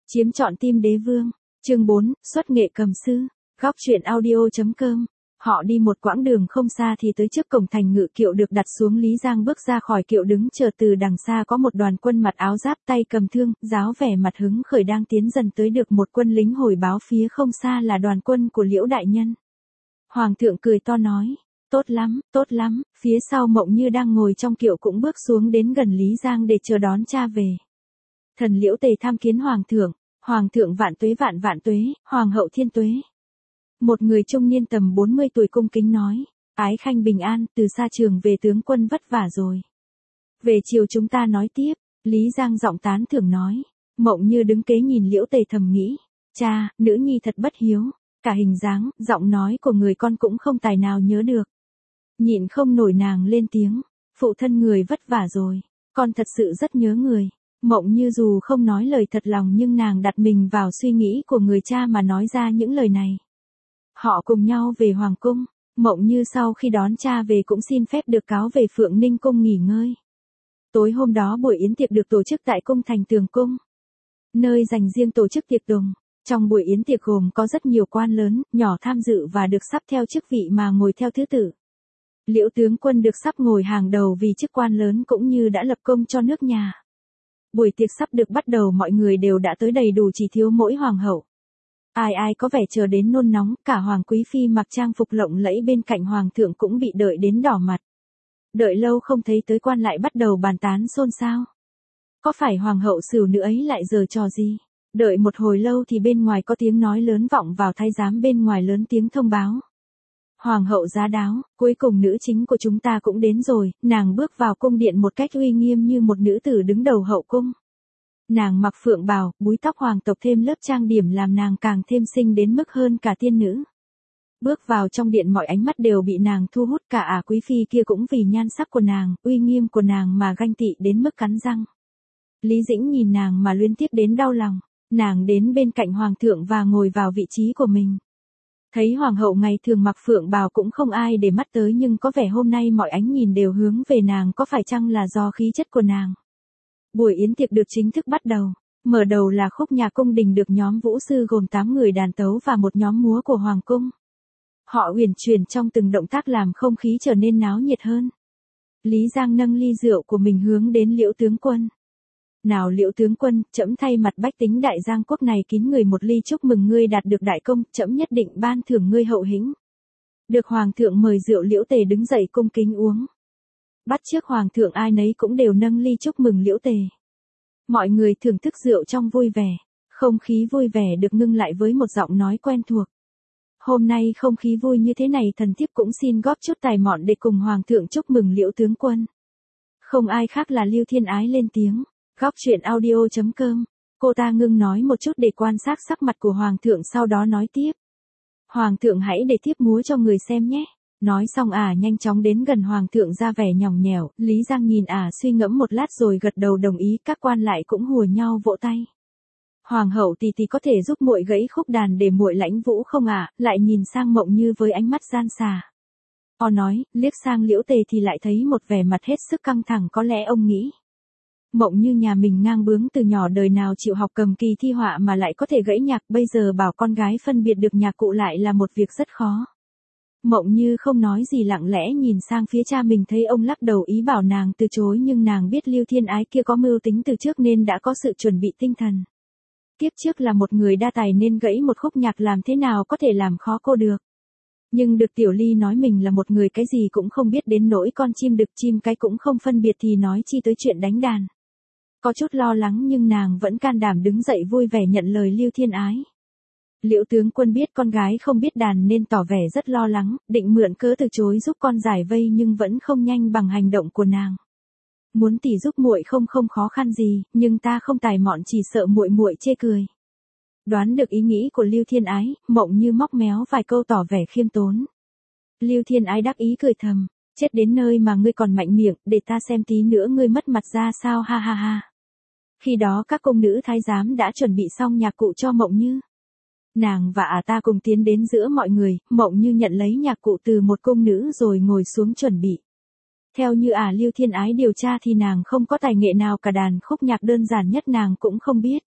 Chiếm trọn tim đế vương. Chương 4, xuất nghệ cầm sư. Góc truyện audio.com. Họ đi một quãng đường không xa thì tới trước cổng thành ngự kiệu được đặt xuống. Lý Giang bước ra khỏi kiệu đứng chờ. Từ đằng xa có một đoàn quân mặc áo giáp tay cầm thương, giáo vẻ mặt hứng khởi đang tiến dần tới. Được một quân lính hồi báo phía không xa là đoàn quân của Liễu đại nhân. Hoàng thượng cười to nói, tốt lắm, tốt lắm. Phía sau Mộng Như đang ngồi trong kiệu cũng bước xuống đến gần Lý Giang để chờ đón cha về. Thần Liễu Tề tham kiến hoàng thượng. Hoàng thượng vạn tuế vạn vạn tuế, hoàng hậu thiên tuế. Một người trung niên tầm 40 tuổi cung kính nói, ái khanh bình an, từ xa trường về tướng quân vất vả rồi. Về chiều chúng ta nói tiếp. Lý Giang giọng tán thưởng nói. Mộng Như đứng kế nhìn Liễu Tề thầm nghĩ, cha, nữ nhi thật bất hiếu. Cả hình dáng, giọng nói của người con cũng không tài nào nhớ được. Nhịn không nổi nàng lên tiếng, phụ thân người vất vả rồi, con thật sự rất nhớ người. Mộng Như dù không nói lời thật lòng nhưng nàng đặt mình vào suy nghĩ của người cha mà nói ra những lời này. Họ cùng nhau về Hoàng cung. Mộng Như sau khi đón cha về cũng xin phép được cáo về Phượng Ninh cung nghỉ ngơi. Tối hôm đó buổi yến tiệc được tổ chức tại cung thành Tường cung, nơi dành riêng tổ chức tiệc tùng. Trong buổi yến tiệc gồm có rất nhiều quan lớn, nhỏ tham dự và được sắp theo chức vị mà ngồi theo thứ tự. Liễu tướng quân được sắp ngồi hàng đầu vì chức quan lớn cũng như đã lập công cho nước nhà. Buổi tiệc sắp được bắt đầu, mọi người đều đã tới đầy đủ chỉ thiếu mỗi hoàng hậu. Ai ai có vẻ chờ đến nôn nóng, cả hoàng quý phi mặc trang phục lộng lẫy bên cạnh hoàng thượng cũng bị đợi đến đỏ mặt. Đợi lâu không thấy tới quan lại bắt đầu bàn tán xôn xao. Có phải hoàng hậu Sửu nữ ấy lại giở trò gì? Đợi một hồi lâu thì bên ngoài có tiếng nói lớn vọng vào, thái giám bên ngoài lớn tiếng thông báo. Hoàng hậu giá đáo, cuối cùng nữ chính của chúng ta cũng đến rồi. Nàng bước vào cung điện một cách uy nghiêm như một nữ tử đứng đầu hậu cung. Nàng mặc phượng bào, búi tóc hoàng tộc thêm lớp trang điểm làm nàng càng thêm xinh đến mức hơn cả tiên nữ. Bước vào trong điện mọi ánh mắt đều bị nàng thu hút, cả quý phi kia cũng vì nhan sắc của nàng, uy nghiêm của nàng mà ganh tị đến mức cắn răng. Lý Dĩnh nhìn nàng mà luyến tiếc đến đau lòng. Nàng đến bên cạnh hoàng thượng và ngồi vào vị trí của mình. Thấy hoàng hậu ngày thường mặc phượng bào cũng không ai để mắt tới, nhưng có vẻ hôm nay mọi ánh nhìn đều hướng về nàng, có phải chăng là do khí chất của nàng? Buổi yến tiệc được chính thức bắt đầu. Mở đầu là khúc nhạc cung đình được nhóm vũ sư gồm 8 người đàn tấu và một nhóm múa của hoàng cung. Họ uyển chuyển trong từng động tác làm không khí trở nên náo nhiệt hơn. Lý Giang nâng ly rượu của mình hướng đến Liễu tướng quân. Nào Liễu tướng quân, trẫm thay mặt bách tính đại Giang quốc này kín người một ly chúc mừng ngươi đạt được đại công, trẫm nhất định ban thưởng ngươi hậu hĩnh. Được hoàng thượng mời rượu, Liễu Tề đứng dậy cung kính uống. Bắt chước hoàng thượng ai nấy cũng đều nâng ly chúc mừng Liễu Tề. Mọi người thưởng thức rượu trong vui vẻ. Không khí vui vẻ được ngưng lại với một giọng nói quen thuộc. Hôm nay không khí vui như thế này, thần thiếp cũng xin góp chút tài mọn để cùng hoàng thượng chúc mừng Liễu tướng quân. Không ai khác là Lưu Thiên Ái lên tiếng. Góc truyện audio.com. Cô ta ngưng nói một chút để quan sát sắc mặt của hoàng thượng, sau đó nói tiếp. Hoàng thượng hãy để thiếp múa cho người xem nhé. Nói xong nhanh chóng đến gần hoàng thượng ra vẻ nhõng nhẽo. Lý Giang nhìn suy ngẫm một lát rồi gật đầu đồng ý, các quan lại cũng hùa nhau vỗ tay. Hoàng hậu tỷ tỷ có thể giúp muội gãy khúc đàn để muội lãnh vũ không ạ? Lại nhìn sang Mộng Như với ánh mắt gian xà. Nói, liếc sang Liễu Tề thì lại thấy một vẻ mặt hết sức căng thẳng, có lẽ ông nghĩ. Mộng Như nhà mình ngang bướng từ nhỏ, đời nào chịu học cầm kỳ thi họa mà lại có thể gãy nhạc, bây giờ bảo con gái phân biệt được nhạc cụ lại là một việc rất khó. Mộng Như không nói gì, lặng lẽ nhìn sang phía cha mình, thấy ông lắc đầu ý bảo nàng từ chối, nhưng nàng biết Lưu Thiên Ái kia có mưu tính từ trước nên đã có sự chuẩn bị tinh thần. Kiếp trước là một người đa tài nên gãy một khúc nhạc làm thế nào có thể làm khó cô được. Nhưng được Tiểu Ly nói mình là một người cái gì cũng không biết, đến nỗi con chim đực chim cái cũng không phân biệt thì nói chi tới chuyện đánh đàn. Có chút lo lắng nhưng nàng vẫn can đảm đứng dậy vui vẻ nhận lời Lưu Thiên Ái. Liễu tướng quân biết con gái không biết đàn nên tỏ vẻ rất lo lắng, định mượn cớ từ chối giúp con giải vây nhưng vẫn không nhanh bằng hành động của nàng. Muốn tỷ giúp muội không khó khăn gì, nhưng ta không tài mọn, chỉ sợ muội chê cười. Đoán được ý nghĩ của Lưu Thiên Ái, Mộng Như móc méo vài câu tỏ vẻ khiêm tốn. Lưu Thiên Ái đắc ý cười thầm, chết đến nơi mà ngươi còn mạnh miệng, để ta xem tí nữa ngươi mất mặt ra sao, ha ha ha. Khi đó các cung nữ thái giám đã chuẩn bị xong nhạc cụ cho Mộng Như. Nàng và ta cùng tiến đến giữa mọi người, Mộng Như nhận lấy nhạc cụ từ một cung nữ rồi ngồi xuống chuẩn bị. Theo như Lưu Thiên Ái điều tra thì nàng không có tài nghệ nào cả, đàn khúc nhạc đơn giản nhất nàng cũng không biết.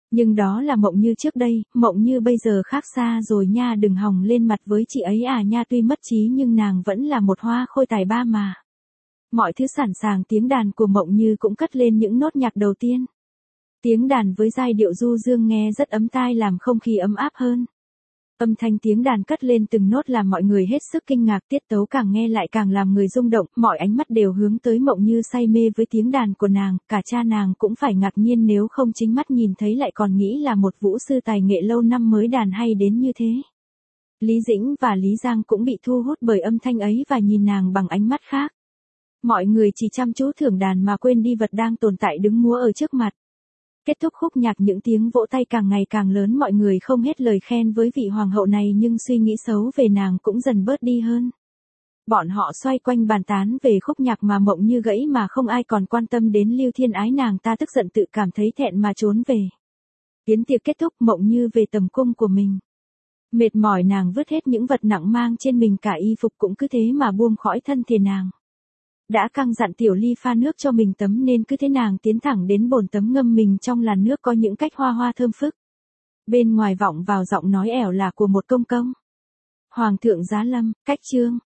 Nhưng đó là Mộng Như trước đây, Mộng Như bây giờ khác xa rồi nha, đừng hòng lên mặt với chị ấy à nha, tuy mất trí nhưng nàng vẫn là một hoa khôi tài ba mà. Mọi thứ sẵn sàng, tiếng đàn của Mộng Như cũng cất lên những nốt nhạc đầu tiên. Tiếng đàn với giai điệu du dương nghe rất ấm tai, làm không khí ấm áp hơn. Âm thanh tiếng đàn cất lên từng nốt làm mọi người hết sức kinh ngạc, tiết tấu càng nghe lại càng làm người rung động, mọi ánh mắt đều hướng tới Mộng Như say mê với tiếng đàn của nàng, cả cha nàng cũng phải ngạc nhiên nếu không chính mắt nhìn thấy lại còn nghĩ là một vũ sư tài nghệ lâu năm mới đàn hay đến như thế. Lý Dĩnh và Lý Giang cũng bị thu hút bởi âm thanh ấy và nhìn nàng bằng ánh mắt khác. Mọi người chỉ chăm chú thưởng đàn mà quên đi vật đang tồn tại đứng múa ở trước mặt. Kết thúc khúc nhạc, những tiếng vỗ tay càng ngày càng lớn, mọi người không hết lời khen với vị hoàng hậu này nhưng suy nghĩ xấu về nàng cũng dần bớt đi hơn. Bọn họ xoay quanh bàn tán về khúc nhạc mà Mộng Như gãy mà không ai còn quan tâm đến Lưu Thiên Ái, nàng ta tức giận tự cảm thấy thẹn mà trốn về. Yến tiệc kết thúc, Mộng Như về tầm cung của mình. Mệt mỏi nàng vứt hết những vật nặng mang trên mình, cả y phục cũng cứ thế mà buông khỏi thân thể nàng. Đã căng dặn Tiểu Ly pha nước cho mình tắm nên cứ thế nàng tiến thẳng đến bồn tắm ngâm mình trong làn nước có những cách hoa hoa thơm phức. Bên ngoài vọng vào giọng nói ẻo lả của một công công. Hoàng thượng giá lâm, cách chương.